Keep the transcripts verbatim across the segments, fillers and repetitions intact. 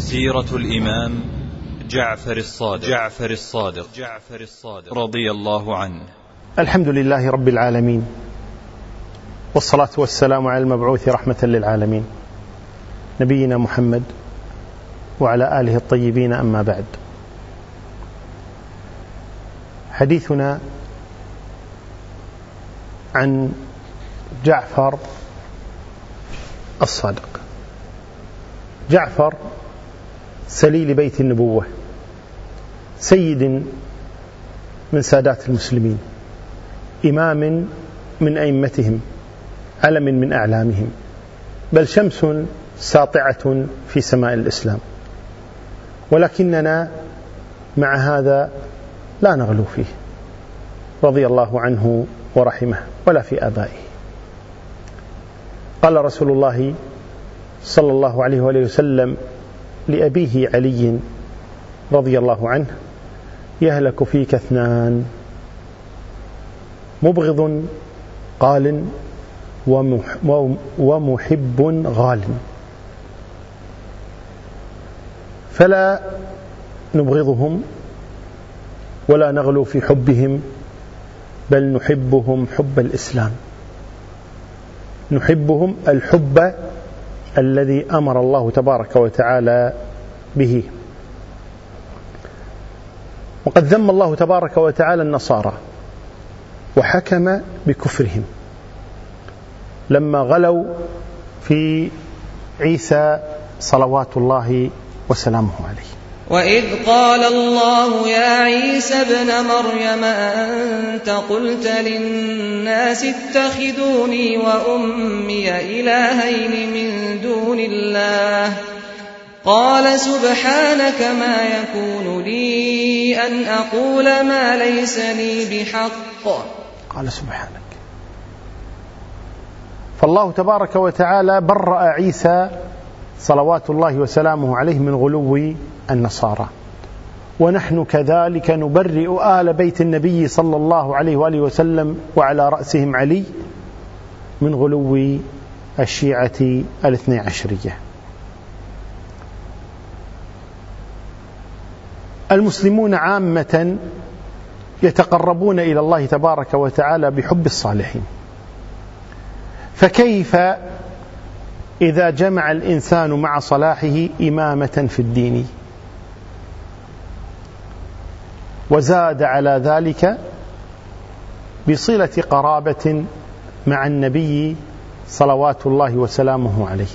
سيرة الإمام جعفر الصادق جعفر الصادق جعفر الصادق رضي الله عنه. الحمد لله رب العالمين، والصلاة والسلام على المبعوث رحمة للعالمين نبينا محمد وعلى آله الطيبين، أما بعد. حديثنا عن جعفر الصادق. جعفر سليل بيت النبوة، سيد من سادات المسلمين، إمام من أئمتهم، علم من أعلامهم، بل شمس ساطعة في سماء الإسلام. ولكننا مع هذا لا نغلو فيه رضي الله عنه ورحمه ولا في آبائه. قال رسول الله صلى الله عليه وآله وسلم لأبيه علي رضي الله عنه: يهلك فيك اثنان، مبغض قال ومحب غال. فلا نبغضهم ولا نغلو في حبهم، بل نحبهم حب الإسلام، نحبهم الحب الذي أمر الله تبارك وتعالى به. وقد ذم الله تبارك وتعالى النصارى وحكم بكفرهم لما غلوا في عيسى صلوات الله وسلامه عليه. وإذ قال الله يا عيسى ابن مريم أأنت قلت للناس اتخذوني وأمي إلهين من دون الله؟ قال سبحانك ما يكون لي أن أقول ما ليس لي بحق. قال سبحانك. فالله تبارك وتعالى برأ عيسى صلوات الله وسلامه عليه من غلو النصارى، ونحن كذلك نبرئ آل بيت النبي صلى الله عليه وآله وسلم وعلى رأسهم علي من غلو الشيعة الاثني عشرية. المسلمون عامة يتقربون إلى الله تبارك وتعالى بحب الصالحين، فكيف إذا جمع الإنسان مع صلاحه إمامة في الدين وزاد على ذلك بصلة قرابة مع النبي صلوات الله وسلامه عليه،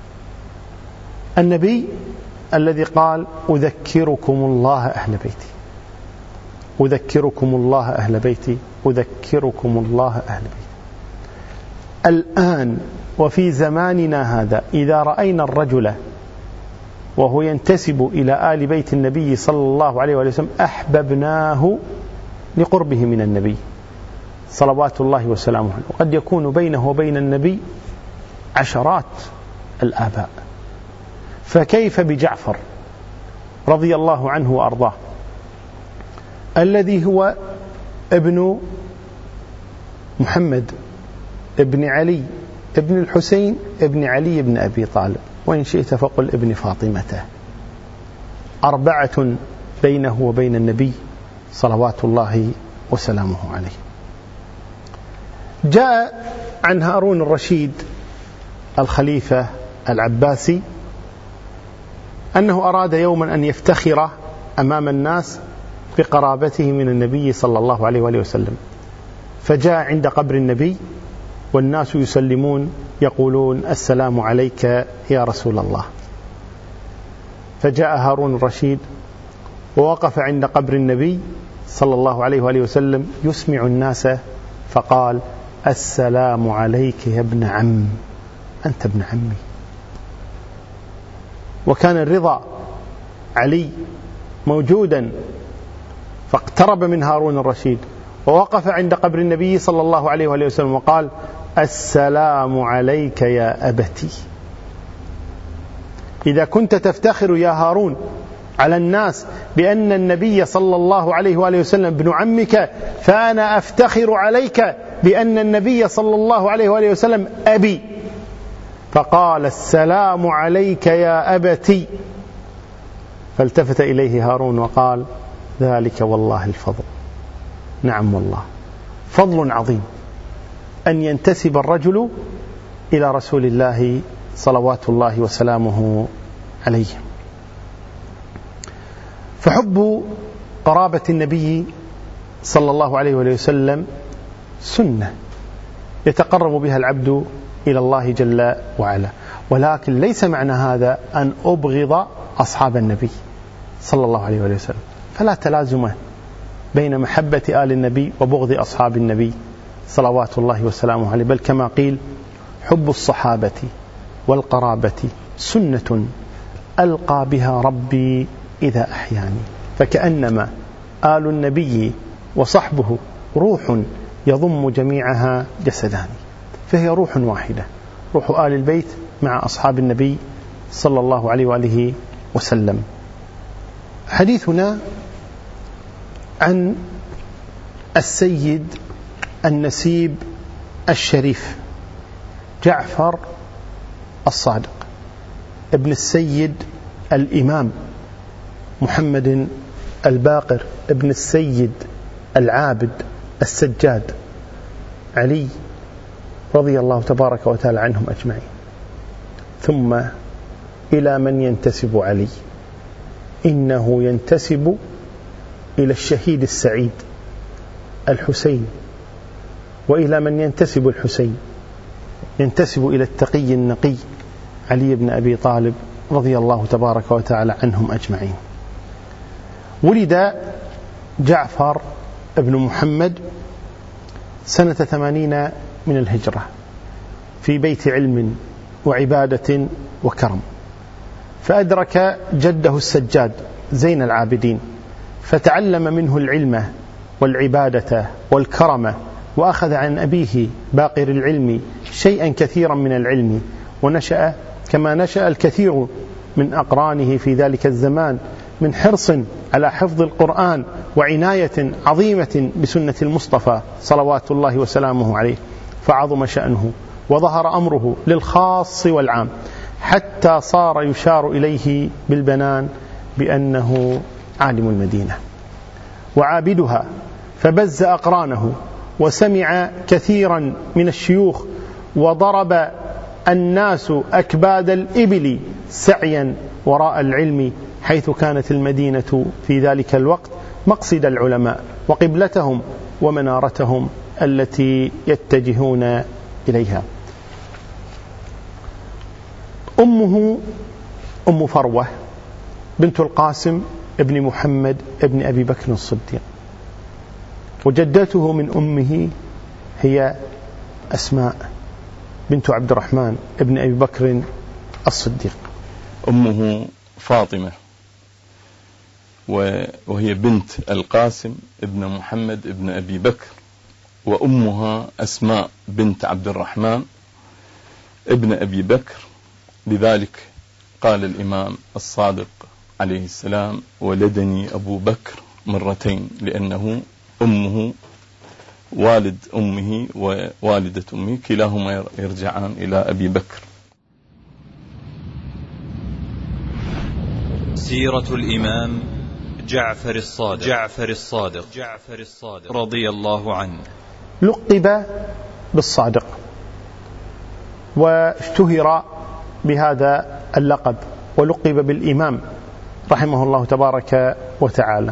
النبي الذي قال: أذكركم الله أهل بيتي، أذكركم الله أهل بيتي، أذكركم الله أهل بيتي. الآن وفي زماننا هذا إذا رأينا الرجل وهو ينتسب إلى آل بيت النبي صلى الله عليه وسلم أحببناه لقربه من النبي صلوات الله وسلامه عليه، وقد يكون بينه وبين النبي عشرات الآباء، فكيف بجعفر رضي الله عنه وأرضاه الذي هو ابن محمد ابن علي ابن الحسين ابن علي بن أبي طالب، وإن شئت فقل ابن فاطمة، أربعة بينه وبين النبي صلوات الله وسلامه عليه. جاء عن هارون الرشيد الخليفة العباسي أنه أراد يوما أن يفتخر أمام الناس بقرابته من النبي صلى الله عليه وآله وسلم، فجاء عند قبر النبي والناس يسلمون يقولون: السلام عليك يا رسول الله. فجاء هارون الرشيد ووقف عند قبر النبي صلى الله عليه وآله وسلم يسمع الناس، فقال: السلام عليك يا ابن عم، أنت ابن عمي. وكان الرضا علي موجودا، فاقترب من هارون الرشيد ووقف عند قبر النبي صلى الله عليه وآله وسلم وقال: السلام عليك يا أبتي. إذا كنت تفتخر يا هارون على الناس بأن النبي صلى الله عليه وآله وسلم ابن عمك، فأنا أفتخر عليك بأن النبي صلى الله عليه وآله وسلم أبي. فقال: السلام عليك يا أبتي. فالتفت إليه هارون وقال: ذلك والله الفضل. نعم والله، فضل عظيم أن ينتسب الرجل إلى رسول الله صلوات الله وسلامه عليه. فحب قرابة النبي صلى الله عليه وسلم سنة يتقرب بها العبد إلى الله جل وعلا، ولكن ليس معنى هذا أن أبغض أصحاب النبي صلى الله عليه وسلم، فلا تلازم بين محبة آل النبي وبغض أصحاب النبي صلوات الله وسلامه عليه، بل كما قيل: حب الصحابة والقرابة سنة ألقى بها ربي إذا أحياني. فكأنما آل النبي وصحبه روح يضم جميعها جسدان، فهي روح واحدة، روح آل البيت مع أصحاب النبي صلى الله عليه وآله وسلم. حديثنا عن السيد النسيب الشريف جعفر الصادق ابن السيد الإمام محمد الباقر ابن السيد العابد السجاد علي رضي الله تبارك وتعالى عنهم أجمعين. ثم إلى من ينتسب علي؟ إنه ينتسب إلى الشهيد السعيد الحسين. وإلى من ينتسب الحسين؟ ينتسب إلى التقي النقي علي بن أبي طالب رضي الله تبارك وتعالى عنهم أجمعين. ولد جعفر ابن محمد سنة ثمانين من الهجرة في بيت علم وعبادة وكرم، فأدرك جده السجاد زين العابدين، فتعلم منه العلم والعبادة والكرم، وأخذ عن أبيه باقر العلم شيئا كثيرا من العلم، ونشأ كما نشأ الكثير من أقرانه في ذلك الزمان من حرص على حفظ القرآن وعناية عظيمة بسنة المصطفى صلوات الله وسلامه عليه، فعظم شأنه وظهر أمره للخاص والعام، حتى صار يشار إليه بالبنان بأنه عالم المدينة وعابدها، فبز أقرانه وسمع كثيرا من الشيوخ، وضرب الناس أكباد الإبل سعيا وراء العلم، حيث كانت المدينة في ذلك الوقت مقصد العلماء وقبلتهم ومنارتهم التي يتجهون إليها. أمه أم فروة بنت القاسم ابن محمد ابن أبي بكر الصديق، وجدته من أمه هي أسماء بنت عبد الرحمن ابن أبي بكر الصديق. أمه فاطمة وهي بنت القاسم ابن محمد ابن أبي بكر، وأمها أسماء بنت عبد الرحمن ابن أبي بكر. لذلك قال الإمام الصادق عليه السلام: ولدني أبو بكر مرتين، لأنه أمه والد أمه ووالدة أمه كلاهما يرجعان إلى أبي بكر. سيرة الإمام جعفر الصادق جعفر الصادق جعفر الصادق رضي الله عنه. لقب بالصادق واشتهر بهذا اللقب، ولقب بالإمام رحمه الله تبارك وتعالى.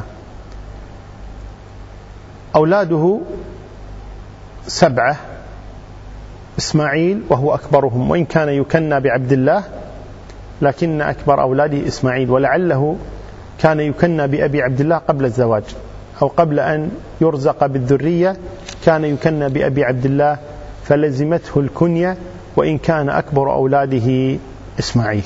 أولاده سبعة: إسماعيل وهو أكبرهم، وإن كان يكنى بعبد الله لكن أكبر أولاده إسماعيل، ولعله كان يكنى بأبي عبد الله قبل الزواج، أو قبل أن يرزق بالذرية كان يكنى بأبي عبد الله، فلزمته الكنية وإن كان أكبر أولاده إسماعيل.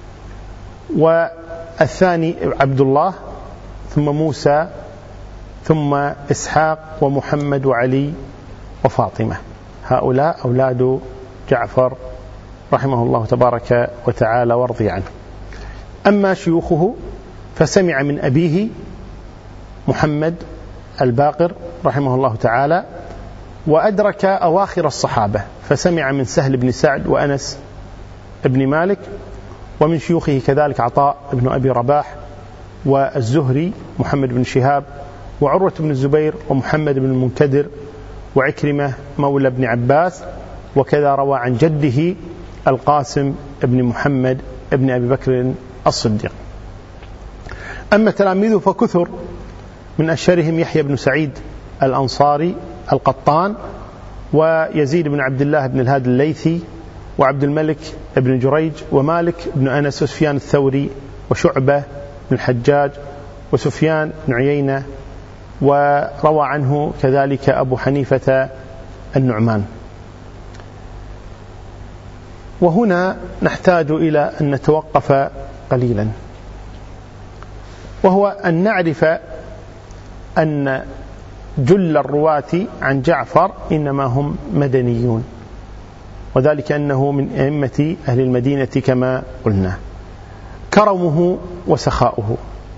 والثاني عبد الله، ثم موسى، ثم إسحاق ومحمد وعلي وفاطمة. هؤلاء أولاد جعفر رحمه الله تبارك وتعالى ورضي عنه. أما شيوخه فسمع من أبيه محمد الباقر رحمه الله تعالى، وأدرك أواخر الصحابة، فسمع من سهل بن سعد وأنس بن مالك، ومن شيوخه كذلك عطاء بن أبي رباح والزهري محمد بن شهاب وعروة بن الزبير ومحمد بن المنكدر وعكرمة مولى بن عباس، وكذا روى عن جده القاسم بن محمد بن أبي بكر الصديق. أما تلاميذه فكثر، من أشهرهم يحيى بن سعيد الأنصاري القطان، ويزيد بن عبد الله بن الهاد الليثي، وعبد الملك بن جريج، ومالك بن أنس، وسفيان الثوري، وشعبة بن الحجاج، وسفيان بن عيينة، وروى عنه كذلك أبو حنيفة النعمان. وهنا نحتاج إلى أن نتوقف قليلا، وهو أن نعرف أن جل الرواة عن جعفر إنما هم مدنيون، وذلك أنه من أئمة أهل المدينة كما قلنا. كرمه وسخاؤه،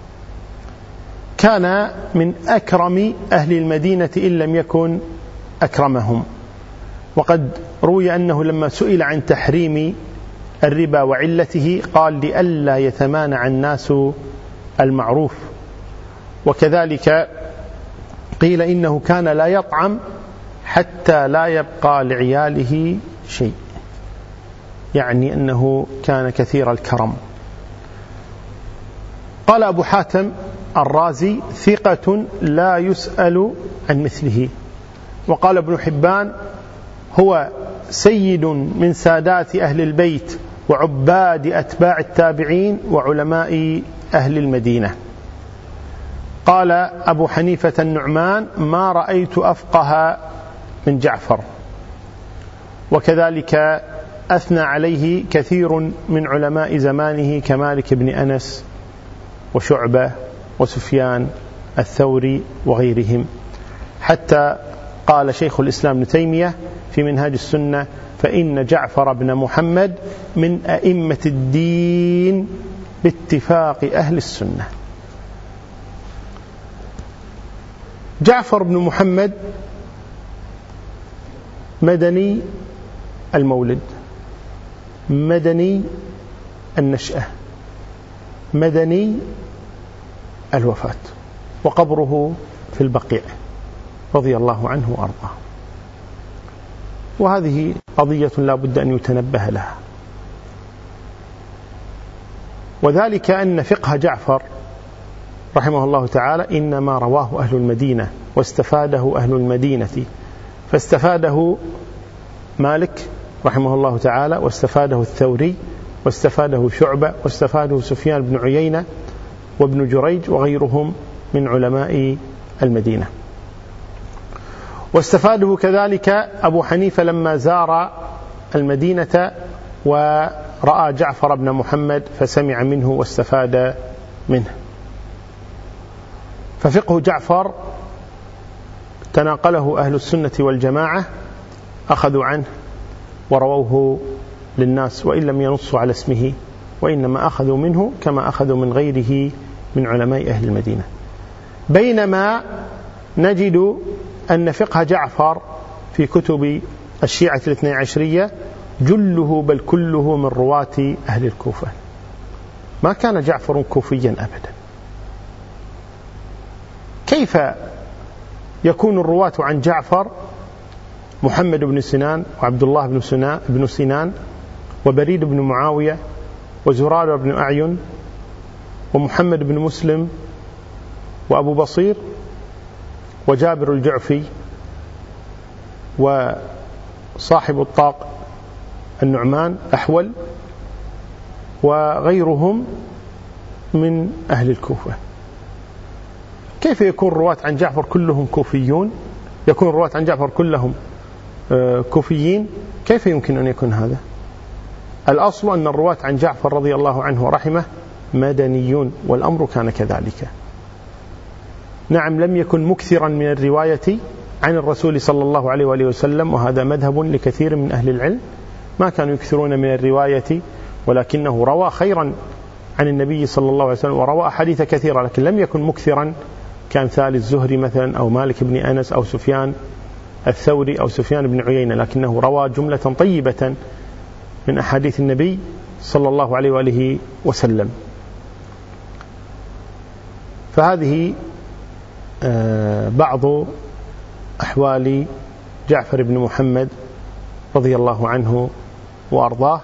كان من أكرم أهل المدينة إن لم يكن أكرمهم، وقد روي أنه لما سئل عن تحريم الربا وعلته قال لئلا يتمانع الناس المعروف. وكذلك قيل إنه كان لا يطعم حتى لا يبقى لعياله شيء، يعني أنه كان كثير الكرم. قال أبو حاتم الرازي ثقة لا يسأل عن مثله. وقال ابن حبان هو سيد من سادات أهل البيت وعباد أتباع التابعين وعلماء أهل المدينة. قال أبو حنيفة النعمان ما رأيت أفقه من جعفر. وكذلك أثنى عليه كثير من علماء زمانه كمالك بن أنس وشعبة وسفيان الثوري وغيرهم، حتى قال شيخ الإسلام ابن تيمية في منهاج السنة فإن جعفر بن محمد من أئمة الدين باتفاق أهل السنة. جعفر بن محمد مدني المولد، مدني النشأة، مدني الوفاة، وقبره في البقيع رضي الله عنه وأرضاه. وهذه قضية لا بد أن يتنبه لها، وذلك أن فقه جعفر رحمه الله تعالى إنما رواه أهل المدينة واستفاده أهل المدينة، فاستفاده مالك رحمه الله تعالى، واستفاده الثوري، واستفاده شعبة، واستفاده سفيان بن عيينة وابن جريج وغيرهم من علماء المدينة. واستفاده كذلك أبو حنيفة لما زار المدينة ورأى جعفر بن محمد فسمع منه واستفاد منه. ففقه جعفر تناقله أهل السنة والجماعة، أخذوا عنه ورووه للناس وإن لم ينصوا على اسمه، وإنما أخذوا منه كما أخذوا من غيره من علماء أهل المدينة. بينما نجد أن فقه جعفر في كتب الشيعة الاثني عشرية جله بل كله من رواة أهل الكوفة. ما كان جعفر كوفيا أبدا. كيف يكون الرواة عن جعفر محمد بن سنان وعبد الله بن سنان, بن سنان وبريد بن معاوية وزرار بن أعين ومحمد بن مسلم وأبو بصير وجابر الجعفي وصاحب الطاق النعمان أحول وغيرهم من أهل الكوفة؟ كيف يكون الرواة عن جعفر كلهم كوفيون؟ يكون الرواة عن جعفر كلهم كوفيين؟ كيف يمكن أن يكون هذا؟ الأصل أن الرواة عن جعفر رضي الله عنه ورحمه مدنيون، والأمر كان كذلك. نعم، لم يكن مكثرا من الرواية عن الرسول صلى الله عليه وآله وسلم، وهذا مذهب لكثير من أهل العلم، ما كانوا يكثرون من الرواية، ولكنه روى خيرا عن النبي صلى الله عليه وسلم وروى أحاديث كثيرة، لكن لم يكن مكثرا كأمثال الزهري مثلا أو مالك بن أنس أو سفيان الثوري أو سفيان بن عيينة، لكنه روى جملة طيبة من أحاديث النبي صلى الله عليه وآله وسلم. فهذه بعض أحوال جعفر بن محمد رضي الله عنه وأرضاه،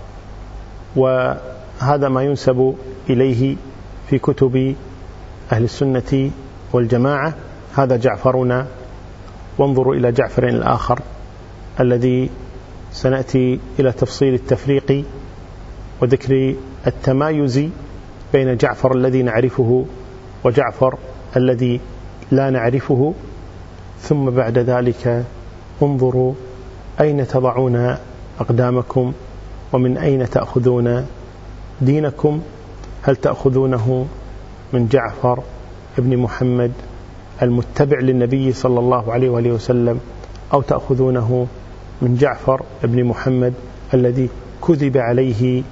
وهذا ما ينسب إليه في كتب أهل السنة والجماعة. هذا جعفرنا، وانظروا إلى جعفر الآخر الذي سنأتي إلى تفصيل التفريق وذكر التمايز بين جعفر الذي نعرفه وجعفر الذي لا نعرفه. ثم بعد ذلك انظروا أين تضعون أقدامكم ومن أين تأخذون دينكم. هل تأخذونه من جعفر ابن محمد المتبع للنبي صلى الله عليه وآله وسلم، أو تأخذونه من جعفر ابن محمد الذي كذب عليه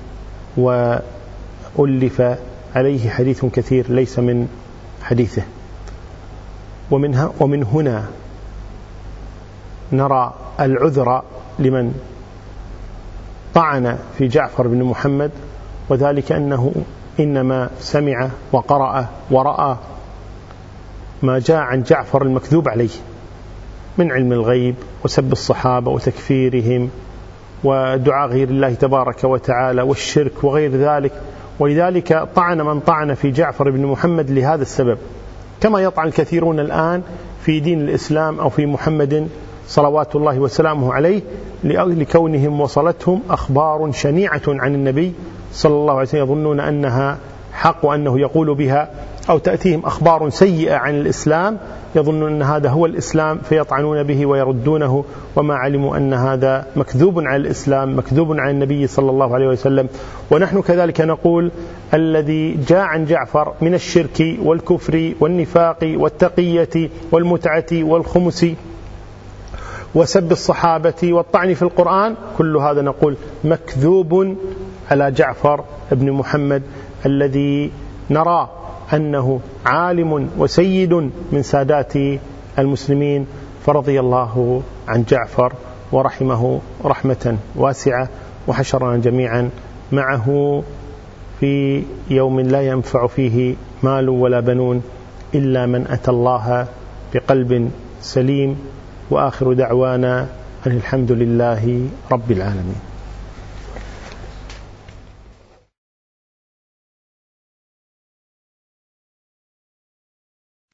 وألف عليه حديث كثير ليس من حديثه؟ ومنها ومن هنا نرى العذر لمن طعن في جعفر بن محمد، وذلك أنه إنما سمع وقرأ ورأى ما جاء عن جعفر المكذوب عليه من علم الغيب وسب الصحابة وتكفيرهم ودعاء غير الله تبارك وتعالى والشرك وغير ذلك. ولذلك طعن من طعن في جعفر بن محمد لهذا السبب، كما يطعن الكثيرون الآن في دين الإسلام أو في محمد صلوات الله وسلامه عليه لكونهم وصلتهم أخبار شنيعة عن النبي صلى الله عليه وسلم يظنون أنها حق وأنه يقول بها، أو تأتيهم أخبار سيئة عن الإسلام يظنون أن هذا هو الإسلام فيطعنون به ويردونه، وما علموا أن هذا مكذوب عن الإسلام مكذوب عن النبي صلى الله عليه وسلم. ونحن كذلك نقول الذي جاء عن جعفر من الشرك والكفر والنفاق والتقية والمتعة والخمس وسب الصحابة والطعن في القرآن، كل هذا نقول مكذوب على جعفر بن محمد الذي نرى أنه عالم وسيد من سادات المسلمين، فرضي الله عن جعفر ورحمه رحمة واسعة، وحشرنا جميعا معه في يوم لا ينفع فيه مال ولا بنون إلا من أتى الله بقلب سليم. وآخر دعوانا أن الحمد لله رب العالمين.